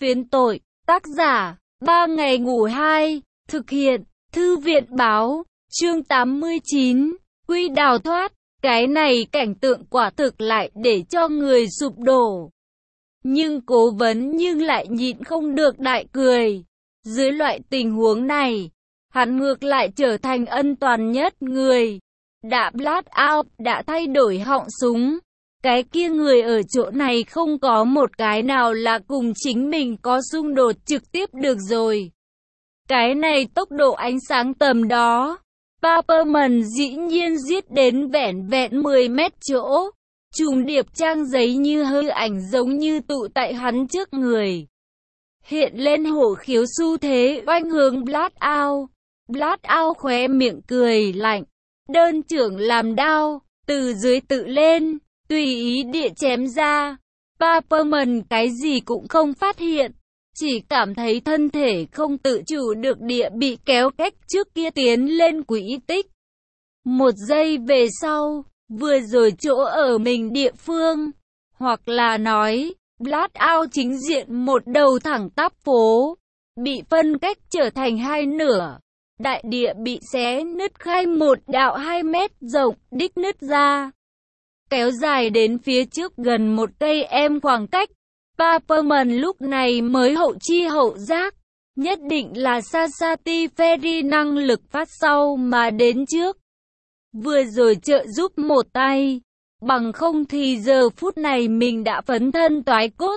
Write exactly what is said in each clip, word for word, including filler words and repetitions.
Phiến tội, tác giả, ba ngày ngủ hai, thực hiện, thư viện báo, chương tám mươi chín, Quy đào thoát, cái này cảnh tượng quả thực lại để cho người sụp đổ. Nhưng Cố Vấn nhưng lại nhịn không được đại cười. Dưới loại tình huống này, hắn ngược lại trở thành ân toàn nhất người. Đã blast out, đã thay đổi họng súng. Cái kia người ở chỗ này không có một cái nào là cùng chính mình có xung đột trực tiếp được rồi. Cái này tốc độ ánh sáng tầm đó, Paperman dĩ nhiên giết đến vẻn vẹn mười mét chỗ. Trùng điệp trang giấy như hư ảnh giống như tụ tại hắn trước người. Hiện lên hổ khiếu xu thế oanh hướng Blast Out. Blast Out khóe miệng cười lạnh. Đơn trưởng làm đao, từ dưới tự lên, tùy ý địa chém ra. Paperman cái gì cũng không phát hiện. Chỉ cảm thấy thân thể không tự chủ được địa bị kéo cách trước kia tiến lên quỹ tích. Một giây về sau, vừa rồi chỗ ở mình địa phương, hoặc là nói, Blast Out chính diện một đầu thẳng tắp phố, bị phân cách trở thành hai nửa. Đại địa bị xé nứt khai một đạo hai mét rộng, đích nứt ra. Kéo dài đến phía trước gần một cây em khoảng cách. Paperman lúc này mới hậu chi hậu giác. Nhất định là Sasati Ferry năng lực phát sau mà đến trước. Vừa rồi trợ giúp một tay. Bằng không thì giờ phút này mình đã phấn thân toái cốt.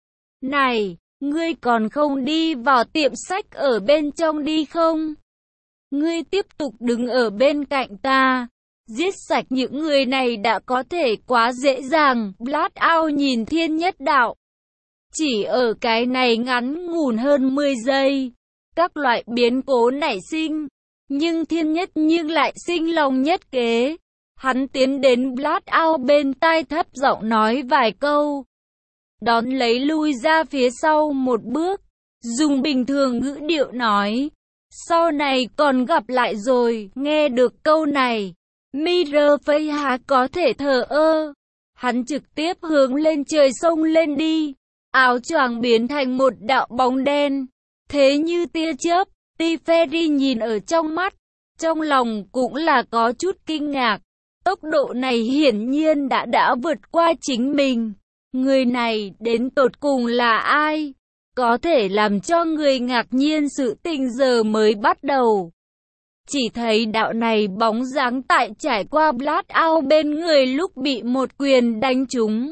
Này, ngươi còn không đi vào tiệm sách ở bên trong đi không? Ngươi tiếp tục đứng ở bên cạnh ta. Giết sạch những người này đã có thể quá dễ dàng. Blast Out nhìn Thiên Nhất Đạo. Chỉ ở cái này ngắn ngủn hơn mười giây. Các loại biến cố nảy sinh. Nhưng Thiên Nhất nhưng lại sinh lòng nhất kế. Hắn tiến đến Blast Out bên tai thấp giọng nói vài câu. Đón lấy lui ra phía sau một bước. Dùng bình thường ngữ điệu nói. Sau này còn gặp lại rồi. Nghe được câu này, Mirror Face há có thể thờ ơ. Hắn trực tiếp hướng lên trời xông lên đi. Áo choàng biến thành một đạo bóng đen. Thế như tia chớp, T. Ferry nhìn ở trong mắt. Trong lòng cũng là có chút kinh ngạc. Tốc độ này hiển nhiên đã đã vượt qua chính mình. Người này đến tột cùng là ai? Có thể làm cho người ngạc nhiên sự tình giờ mới bắt đầu. Chỉ thấy đạo này bóng dáng tại trải qua Blast Out bên người lúc bị một quyền đánh trúng.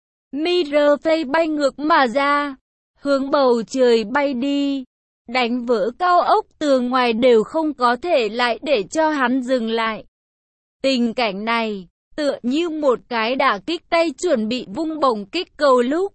Mirror Face bay ngược mà ra, hướng bầu trời bay đi, đánh vỡ cao ốc tường ngoài đều không có thể lại để cho hắn dừng lại. Tình cảnh này, tựa như một cái đả kích tay chuẩn bị vung bổng kích cầu lúc.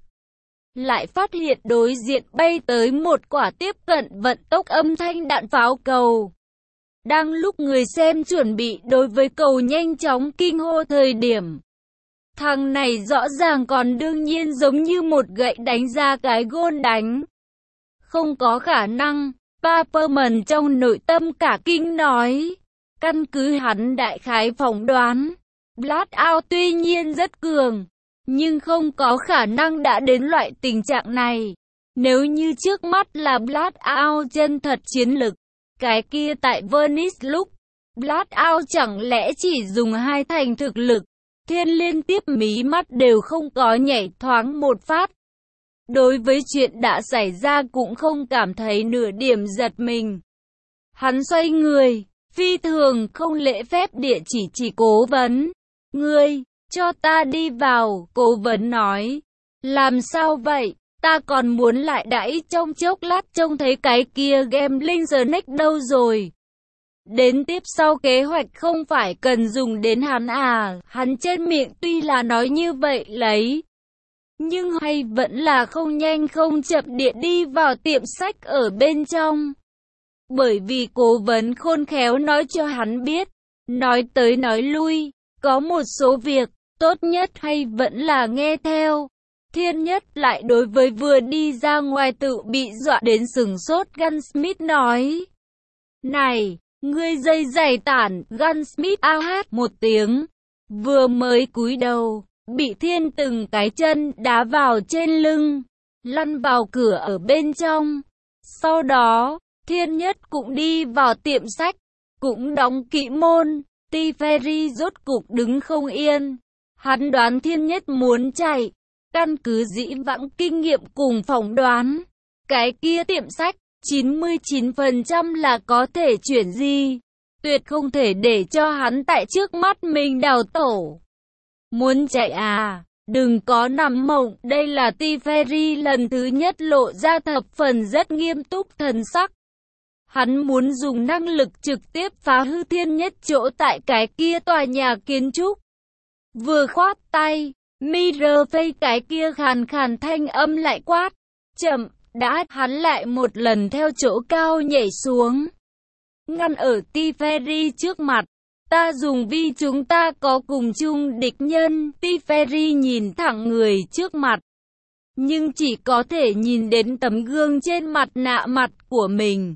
Lại phát hiện đối diện bay tới một quả tiếp cận vận tốc âm thanh đạn pháo cầu. Đang lúc người xem chuẩn bị đối với cầu nhanh chóng kinh hô thời điểm. Thằng này rõ ràng còn đương nhiên giống như một gậy đánh ra cái gôn đánh. Không có khả năng, Paperman trong nội tâm cả kinh nói. Căn cứ hắn đại khái phỏng đoán, Blast Out tuy nhiên rất cường, nhưng không có khả năng đã đến loại tình trạng này. Nếu như trước mắt là Blast Out chân thật chiến lực, cái kia tại Venice lúc, Blast Out chẳng lẽ chỉ dùng hai thành thực lực, Thiên liên tiếp mí mắt đều không có nhảy thoáng một phát. Đối với chuyện đã xảy ra cũng không cảm thấy nửa điểm giật mình. Hắn xoay người, phi thường không lễ phép địa chỉ chỉ Cố Vấn. Ngươi, cho ta đi vào, Cố Vấn nói. Làm sao vậy? Ta còn muốn lại đãi trong chốc lát trông thấy cái kia gambling snake đâu rồi. Đến tiếp sau kế hoạch không phải cần dùng đến hắn à, hắn trên miệng tuy là nói như vậy lấy. Nhưng hay vẫn là không nhanh không chậm địa đi vào tiệm sách ở bên trong. Bởi vì Cố Vấn khôn khéo nói cho hắn biết, nói tới nói lui, có một số việc, tốt nhất hay vẫn là nghe theo. Thiên Nhất lại đối với vừa đi ra ngoài tự bị dọa đến sừng sốt Gunsmith nói. Này, ngươi dây dày tản, Gunsmith a hát một tiếng, vừa mới cúi đầu, bị Thiên từng cái chân đá vào trên lưng. lăn vào cửa ở bên trong. Sau đó, Thiên Nhất cũng đi vào tiệm sách, cũng đóng kỹ môn. Teferi rốt cục đứng không yên. Hắn đoán Thiên Nhất muốn chạy. Căn cứ dĩ vãng kinh nghiệm cùng phỏng đoán, cái kia tiệm sách, chín mươi chín phần trăm là có thể chuyển di. Tuyệt không thể để cho hắn tại trước mắt mình đào tổ. Muốn chạy à? Đừng có nằm mộng. Đây là Teferi lần thứ nhất lộ ra thập phần rất nghiêm túc thần sắc. Hắn muốn dùng năng lực trực tiếp phá hư Thiên Nhất chỗ tại cái kia tòa nhà kiến trúc. Vừa khoát tay, Mirafei cái kia khàn khàn thanh âm lại quát. Chậm, đã. Hắn lại một lần theo chỗ cao nhảy xuống, ngăn ở Teferi trước mặt. Ta dùng vì chúng ta có cùng chung địch nhân. Teferi nhìn thẳng người trước mặt, nhưng chỉ có thể nhìn đến tấm gương trên mặt nạ mặt của mình.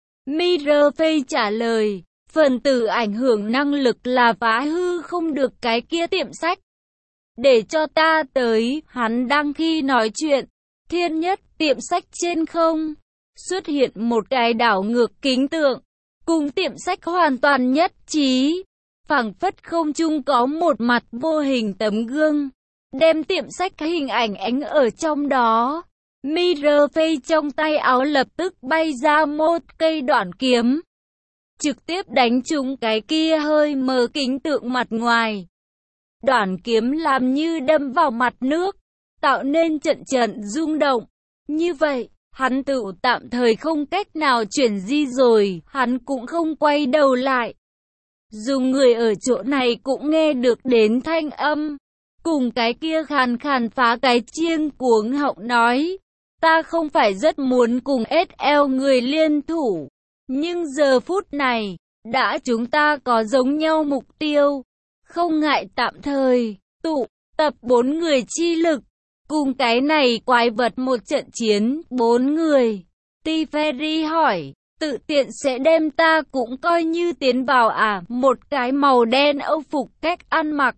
Mirafei trả lời, phần tử ảnh hưởng năng lực là phá hư không được cái kia tiệm sách. Để cho ta tới. Hắn đang khi nói chuyện, Thiên Nhất tiệm sách trên không xuất hiện một cái đảo ngược kính tượng, cùng tiệm sách hoàn toàn nhất trí. Phảng phất không trung có một mặt vô hình tấm gương, đem tiệm sách hình ảnh ánh ở trong đó. Mirafei trong tay áo lập tức bay ra một cây đoạn kiếm, trực tiếp đánh trúng cái kia hơi mờ kính tượng mặt ngoài. Đoạn kiếm làm như đâm vào mặt nước, tạo nên trận trận rung động. Như vậy, hắn tự tạm thời không cách nào chuyển di rồi, hắn cũng không quay đầu lại. Dù người ở chỗ này cũng nghe được đến thanh âm, cùng cái kia khàn khàn phá cái chiêng cuống họng nói. Ta không phải rất muốn cùng ét lờ người liên thủ, nhưng giờ phút này, đã chúng ta có giống nhau mục tiêu. Không ngại tạm thời, tụ tập bốn người chi lực, cùng cái này quái vật một trận chiến. Bốn người. Teferi hỏi, tự tiện sẽ đem ta cũng coi như tiến vào à? Một cái màu đen âu phục cách ăn mặc,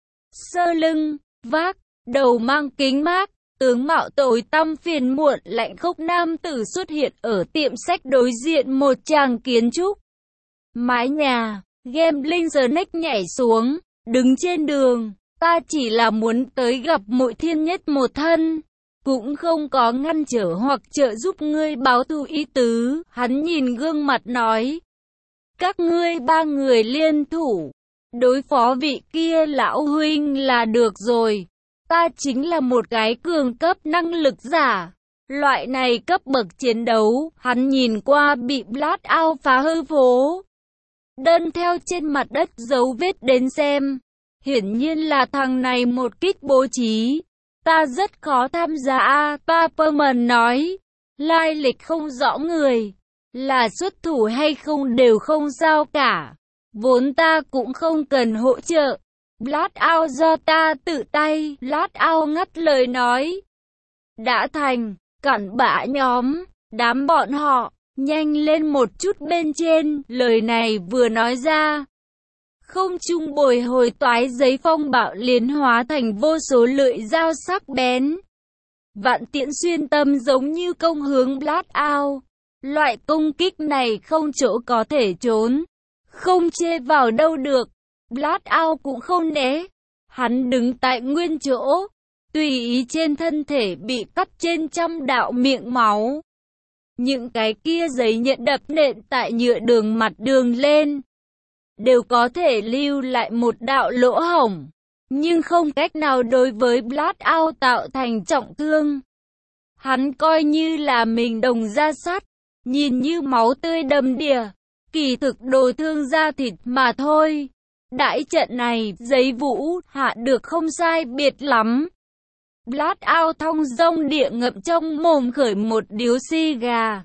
sơ lưng, vác, đầu mang kính mát, tướng mạo tối tăm phiền muộn lạnh khốc nam tử xuất hiện ở tiệm sách đối diện một tràng kiến trúc. Mái nhà, Gambling Snake nhảy xuống, đứng trên đường. Ta chỉ là muốn tới gặp Mội Thiên Nhất một thân, cũng không có ngăn trở hoặc trợ giúp ngươi báo thù ý tứ. Hắn nhìn gương mặt nói, các ngươi ba người liên thủ, đối phó vị kia lão huynh là được rồi. Ta chính là một cái cường cấp năng lực giả. Loại này cấp bậc chiến đấu, hắn nhìn qua bị Blackout phá hư phố đơn theo trên mặt đất dấu vết đến xem. Hiển nhiên là thằng này một kích bố trí. Ta rất khó tham gia a. Paperman nói, lai lịch không rõ người, là xuất thủ hay không đều không sao cả. Vốn ta cũng không cần hỗ trợ. Blackout do ta tự tay. Blackout ngắt lời nói. Đã thành, cặn bã nhóm, đám bọn họ, nhanh lên một chút bên trên. Lời này vừa nói ra, không trung bồi hồi toái giấy phong bạo liền hóa thành vô số lưỡi dao sắc bén. Vạn tiễn xuyên tâm giống như công hướng Blackout. Loại công kích này không chỗ có thể trốn, không chê vào đâu được. Blackout cũng không né, hắn đứng tại nguyên chỗ, tùy ý trên thân thể bị cắt trên trăm đạo miệng máu. Những cái kia giấy nhận đập nện tại nhựa đường mặt đường lên, đều có thể lưu lại một đạo lỗ hổng, nhưng không cách nào đối với Blackout tạo thành trọng thương. Hắn coi như là mình đồng da sắt, nhìn như máu tươi đầm đìa, kỳ thực đồ thương da thịt mà thôi. Đại trận này, giấy vũ, hạ được không sai biệt lắm. Blackout thong dong địa ngậm trong mồm khởi một điếu xì gà.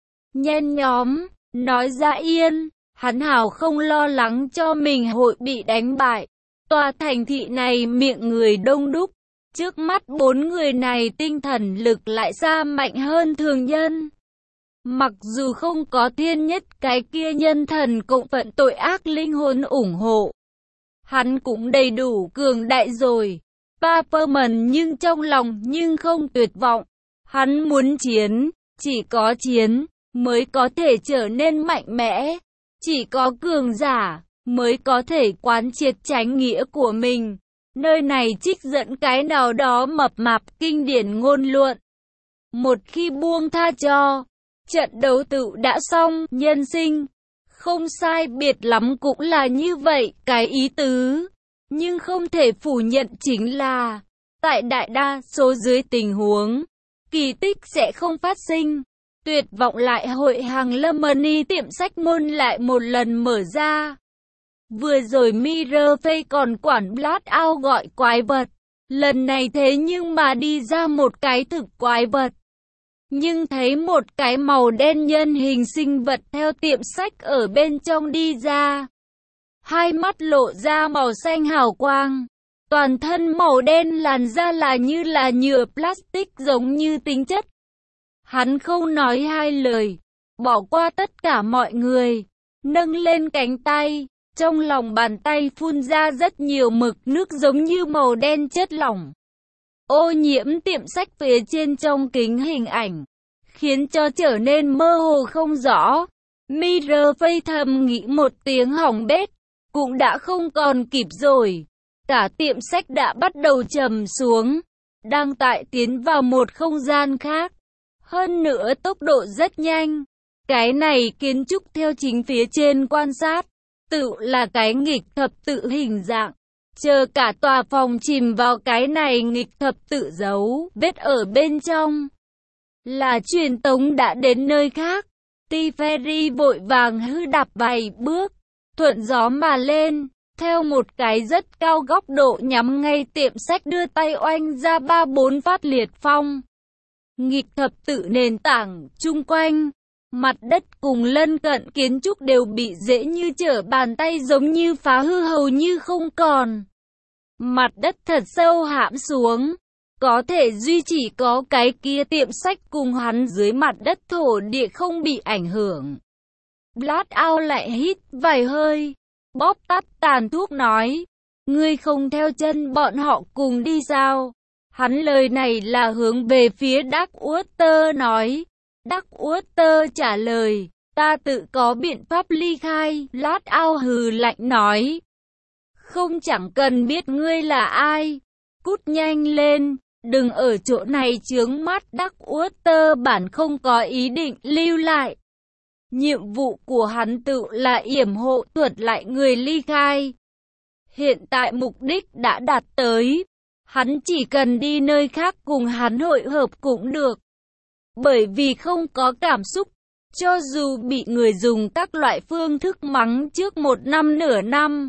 Nhen nhóm, nói ra yên, hắn hào không lo lắng cho mình hội bị đánh bại. Tòa thành thị này miệng người đông đúc, trước mắt bốn người này tinh thần lực lại ra mạnh hơn thường nhân. Mặc dù không có Thiên Nhất cái kia nhân thần cộng phận tội ác linh hồn ủng hộ, hắn cũng đầy đủ cường đại rồi. Paperman nhưng trong lòng nhưng không tuyệt vọng. Hắn muốn chiến, chỉ có chiến mới có thể trở nên mạnh mẽ, chỉ có cường giả mới có thể quán triệt chánh nghĩa của mình. Nơi này trích dẫn cái nào đó mập mạp kinh điển ngôn luận. Một khi buông tha cho, trận đấu tự đã xong, nhân sinh không sai biệt lắm cũng là như vậy, cái ý tứ. Nhưng không thể phủ nhận chính là, tại đại đa số dưới tình huống, kỳ tích sẽ không phát sinh. Tuyệt vọng lại hội hàng Lemony tiệm sách môn lại một lần mở ra. Vừa rồi Mirrorface còn quản Blackout gọi quái vật. Lần này thế nhưng mà đi ra một cái thực quái vật. Nhưng thấy một cái màu đen nhân hình sinh vật theo tiệm sách ở bên trong đi ra. Hai mắt lộ ra màu xanh hào quang. Toàn thân màu đen, làn da là như là nhựa plastic giống như tính chất. Hắn không nói hai lời, bỏ qua tất cả mọi người, nâng lên cánh tay, trong lòng bàn tay phun ra rất nhiều mực nước giống như màu đen chất lỏng. Ô nhiễm tiệm sách phía trên trong kính hình ảnh, khiến cho trở nên mơ hồ không rõ. Mirrorface thầm nghĩ một tiếng hỏng bét, cũng đã không còn kịp rồi. Cả tiệm sách đã bắt đầu trầm xuống, đang tại tiến vào một không gian khác. Hơn nữa tốc độ rất nhanh. Cái này kiến trúc theo chính phía trên quan sát, tự là cái nghịch thập tự hình dạng. Chờ cả tòa phòng chìm vào cái này nghịch thập tự dấu vết ở bên trong. Là truyền tống đã đến nơi khác. Teferi vội vàng hư đạp vài bước, thuận gió mà lên, theo một cái rất cao góc độ nhắm ngay tiệm sách đưa tay oanh ra ba bốn phát liệt phong. Nghịch thập tự nền tảng chung quanh, mặt đất cùng lân cận kiến trúc đều bị dễ như trở bàn tay giống như phá hư hầu như không còn. Mặt đất thật sâu hãm xuống, có thể duy chỉ có cái kia tiệm sách cùng hắn dưới mặt đất thổ địa không bị ảnh hưởng. Blackout lại hít vài hơi, bóp tắt tàn thuốc nói, ngươi không theo chân bọn họ cùng đi sao? Hắn lời này là hướng về phía Darkwater nói. Darkwater trả lời, ta tự có biện pháp ly khai. Blackout hừ lạnh nói, không chẳng cần biết ngươi là ai, cút nhanh lên, đừng ở chỗ này chướng mắt. Darkwater bản không có ý định lưu lại. Nhiệm vụ của hắn tự là yểm hộ thuật lại người ly khai. Hiện tại mục đích đã đạt tới. Hắn chỉ cần đi nơi khác cùng hắn hội hợp cũng được. Bởi vì không có cảm xúc, cho dù bị người dùng các loại phương thức mắng trước một năm nửa năm,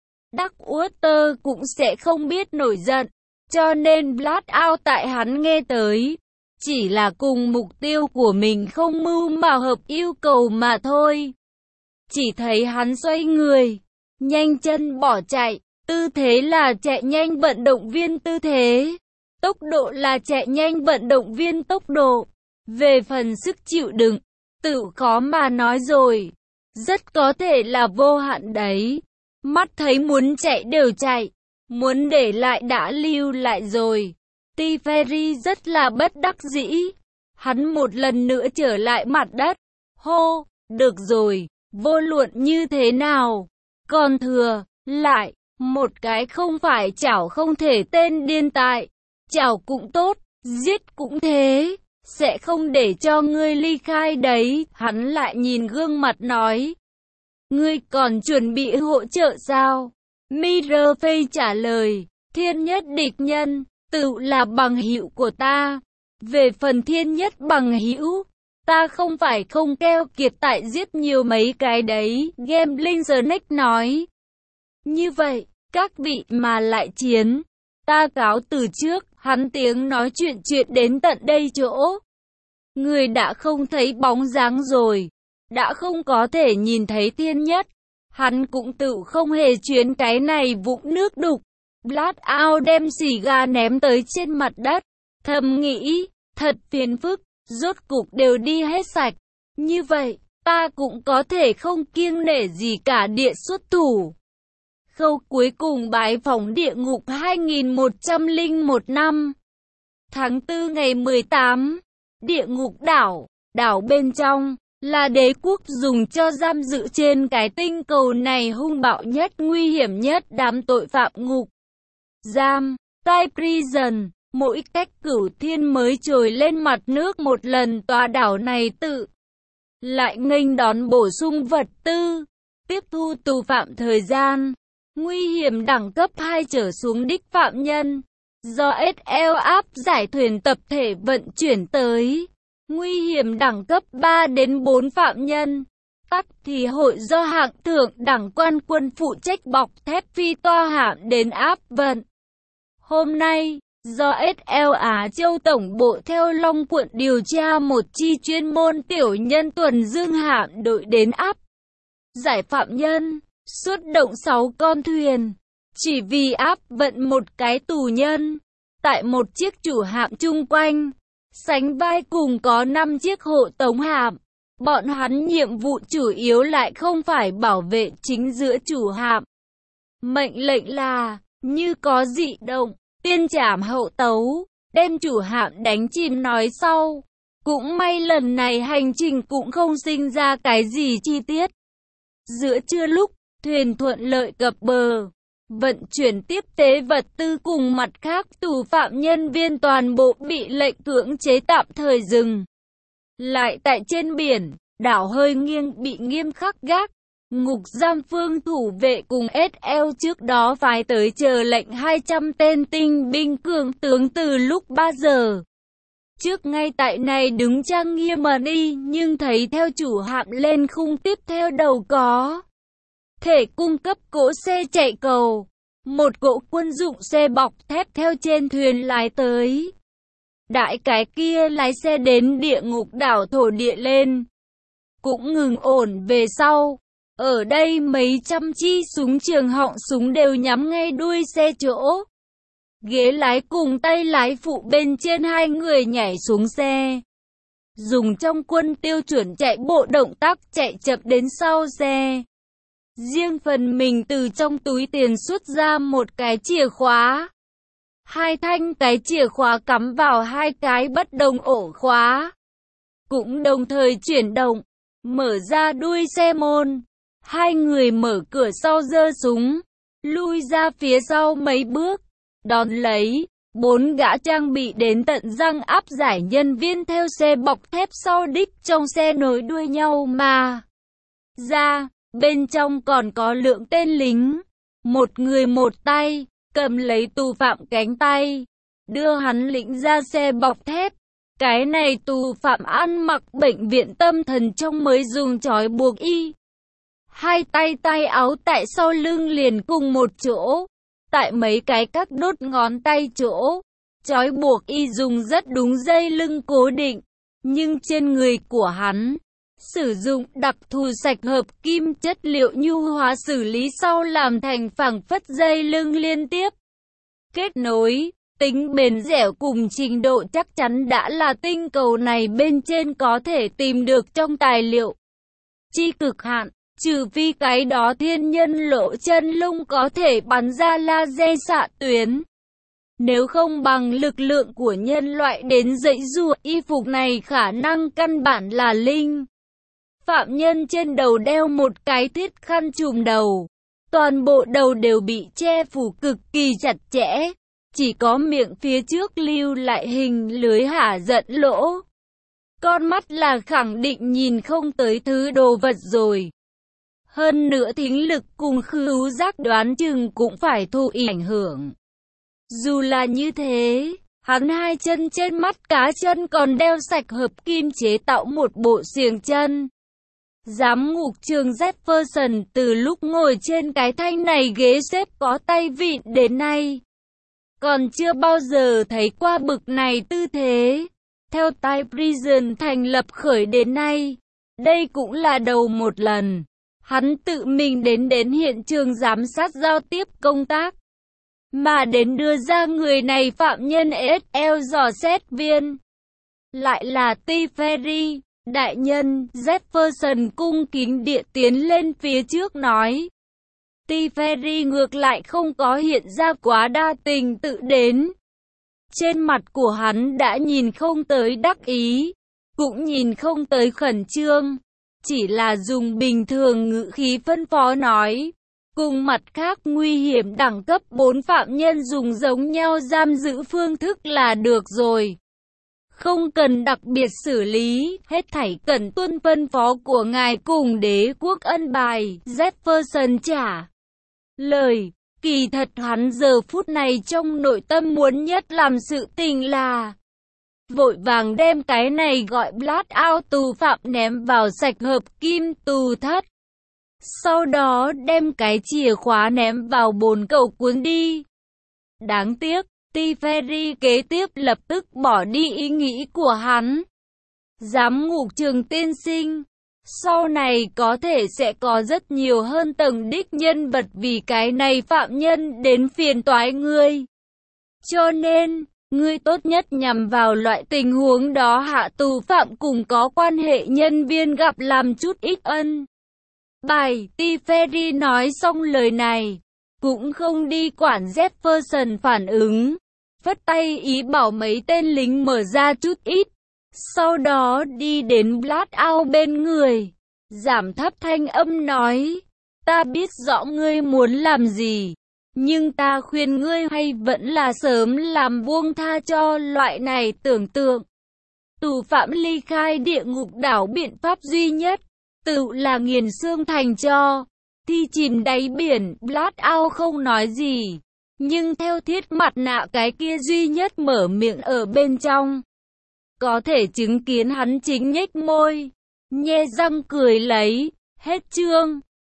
Darkwater cũng sẽ không biết nổi giận. Cho nên Blackout tại hắn nghe tới, chỉ là cùng mục tiêu của mình không mưu mà hợp yêu cầu mà thôi. Chỉ thấy hắn xoay người, nhanh chân bỏ chạy. Tư thế là chạy nhanh vận động viên tư thế. Tốc độ là chạy nhanh vận động viên tốc độ. Về phần sức chịu đựng, tự khó mà nói rồi. Rất có thể là vô hạn đấy. Mắt thấy muốn chạy đều chạy. Muốn để lại đã lưu lại rồi. Teferi rất là bất đắc dĩ. Hắn một lần nữa trở lại mặt đất. Hô, được rồi, vô luận như thế nào. Còn thừa, lại. Một cái không phải chảo không thể tên điên tại. Chảo cũng tốt, giết cũng thế. Sẽ không để cho ngươi ly khai đấy. Hắn lại nhìn gương mặt nói. Ngươi còn chuẩn bị hỗ trợ sao? Mirrorface trả lời. Thiên nhất địch nhân, tự là bằng hữu của ta. Về phần thiên nhất bằng hữu, ta không phải không keo kiệt tại giết nhiều mấy cái đấy. Gambling Snake nói. Như vậy, các vị mà lại chiến, ta cáo từ trước. Hắn tiếng nói chuyện chuyện đến tận đây chỗ. Người đã không thấy bóng dáng rồi, đã không có thể nhìn thấy thiên nhất. Hắn cũng tự không hề chuyến cái này vũng nước đục. Blackout đem xì gà ném tới trên mặt đất, thầm nghĩ, thật phiền phức, rốt cục đều đi hết sạch. Như vậy, ta cũng có thể không kiêng nể gì cả địa xuất thủ. Khâu cuối cùng bái phỏng địa ngục hai nghìn một trăm lẻ một năm. Tháng tư ngày mười tám, Địa ngục đảo, đảo bên trong, là đế quốc dùng cho giam giữ trên cái tinh cầu này hung bạo nhất, nguy hiểm nhất đám tội phạm ngục giam, Time Prison. Mỗi cách cửu thiên mới trồi lên mặt nước một lần, tòa đảo này tự lại nghênh đón bổ sung vật tư, tiếp thu tù phạm thời gian, nguy hiểm đẳng cấp hai trở xuống đích phạm nhân, do ét lờ áp giải thuyền tập thể vận chuyển tới. Nguy hiểm đẳng cấp ba đến bốn phạm nhân, tắc thì hội do hạng thượng đẳng quan quân phụ trách bọc thép phi toa hạm đến áp vận. Hôm nay, do ét lờ Á Châu Tổng Bộ theo Long Quận điều tra một chi chuyên môn tiểu nhân tuần dương hạm đội đến áp giải phạm nhân, xuất động sáu con thuyền, chỉ vì áp vận một cái tù nhân, tại một chiếc chủ hạm chung quanh, sánh vai cùng có năm chiếc hộ tống hạm. Bọn hắn nhiệm vụ chủ yếu lại không phải bảo vệ chính giữa chủ hạm. Mệnh lệnh là, như có dị động, tiên trảm hậu tấu, đem chủ hạm đánh chìm nói sau. Cũng may lần này hành trình cũng không sinh ra cái gì chi tiết. Giữa trưa lúc, thuyền thuận lợi cập bờ, vận chuyển tiếp tế vật tư cùng mặt khác tù phạm nhân viên toàn bộ bị lệnh cưỡng chế tạm thời dừng lại tại trên biển. Đảo hơi nghiêng bị nghiêm khắc gác. Ngục giam phương thủ vệ cùng ét lờ trước đó phái tới chờ lệnh hai trăm tên tinh binh cường tướng từ lúc ba giờ trước ngay tại này đứng trang nghiêm mà đi, nhưng thấy theo chủ hạm lên khung tiếp theo đầu có thể cung cấp cỗ xe chạy cầu, một cỗ quân dụng xe bọc thép theo trên thuyền lái tới. Đại cái kia lái xe đến địa ngục đảo thổ địa lên, cũng ngừng ổn về sau. Ở đây mấy trăm chi súng trường họng súng đều nhắm ngay đuôi xe chỗ. Ghế lái cùng tay lái phụ bên trên hai người nhảy xuống xe, dùng trong quân tiêu chuẩn chạy bộ động tác chạy chậm đến sau xe. Riêng phần mình từ trong túi tiền xuất ra một cái chìa khóa. Hai thanh cái chìa khóa cắm vào hai cái bất đồng ổ khóa, cũng đồng thời chuyển động, mở ra đuôi xe môn. Hai người mở cửa sau giơ súng, lui ra phía sau mấy bước, đón lấy, bốn gã trang bị đến tận răng áp giải nhân viên theo xe bọc thép sau đích trong xe nối đuôi nhau mà ra, bên trong còn có lượng tên lính, một người một tay, cầm lấy tù phạm cánh tay, đưa hắn lĩnh ra xe bọc thép. Cái này tù phạm ăn mặc bệnh viện tâm thần trong mới dùng trói buộc y. Hai tay tay áo tại sau lưng liền cùng một chỗ, tại mấy cái các đốt ngón tay chỗ, trói buộc y dùng rất đúng dây lưng cố định, nhưng trên người của hắn, sử dụng đặc thù sạch hợp kim chất liệu nhu hóa xử lý sau làm thành phẳng phất dây lưng liên tiếp. Kết nối, tính bền dẻo cùng trình độ chắc chắn đã là tinh cầu này bên trên có thể tìm được trong tài liệu chi cực hạn. Trừ phi cái đó thiên nhân lộ chân lung có thể bắn ra laser xạ tuyến. Nếu không bằng lực lượng của nhân loại đến dãy rùa, y phục này khả năng căn bản là linh. Phạm nhân trên đầu đeo một cái thiết khăn trùm đầu. Toàn bộ đầu đều bị che phủ cực kỳ chặt chẽ. Chỉ có miệng phía trước lưu lại hình lưới hả giận lỗ. Con mắt là khẳng định nhìn không tới thứ đồ vật rồi. Hơn nữa thính lực cùng khứu giác đoán chừng cũng phải thụ ảnh hưởng. Dù là như thế, hắn hai chân trên mắt cá chân còn đeo sạch hợp kim chế tạo một bộ xiềng chân. Giám ngục trường Jefferson từ lúc ngồi trên cái thanh này ghế xếp có tay vịn đến nay, còn chưa bao giờ thấy qua bực này tư thế. Theo Time Prison thành lập khởi đến nay, đây cũng là đầu một lần hắn tự mình đến đến hiện trường giám sát giao tiếp công tác, mà đến đưa ra người này phạm nhân ét lờ dò xét viên. Lại là T. Ferry, đại nhân. Jefferson cung kính địa tiến lên phía trước nói. T. Ferry ngược lại không có hiện ra quá đa tình tự đến. Trên mặt của hắn đã nhìn không tới đắc ý, cũng nhìn không tới khẩn trương, chỉ là dùng bình thường ngữ khí phân phó nói. Cùng mặt khác nguy hiểm đẳng cấp bốn phạm nhân dùng giống nhau giam giữ phương thức là được rồi. Không cần đặc biệt xử lý, hết thảy cần tuân phân phó của ngài cùng đế quốc ân bài. Jefferson trả lời, kỳ thật hắn giờ phút này trong nội tâm muốn nhất làm sự tình là vội vàng đem cái này gọi Blackout tù phạm ném vào sạch hợp kim tù thất. Sau đó đem cái chìa khóa ném vào bồn cầu cuốn đi. Đáng tiếc, T. Ferry kế tiếp lập tức bỏ đi ý nghĩ của hắn. Giám ngục Trường tiên sinh, sau này có thể sẽ có rất nhiều hơn tầng đích nhân vật vì cái này phạm nhân đến phiền toái ngươi. Cho nên, ngươi tốt nhất nhằm vào loại tình huống đó hạ tù phạm cùng có quan hệ nhân viên gặp làm chút ít ân. Bài, T. Ferry nói xong lời này, cũng không đi quản Jefferson phản ứng, phất tay ý bảo mấy tên lính mở ra chút ít, sau đó đi đến Blackout bên người, giảm thấp thanh âm nói, ta biết rõ ngươi muốn làm gì, nhưng ta khuyên ngươi hay vẫn là sớm làm buông tha cho loại này tưởng tượng. Tù phạm ly khai địa ngục đảo biện pháp duy nhất, tự là nghiền xương thành tro, thi chìm đáy biển. Blackout không nói gì, nhưng theo thiết mặt nạ cái kia duy nhất mở miệng ở bên trong. Có thể chứng kiến hắn chính nhếch môi, nhe răng cười lấy, hết chương.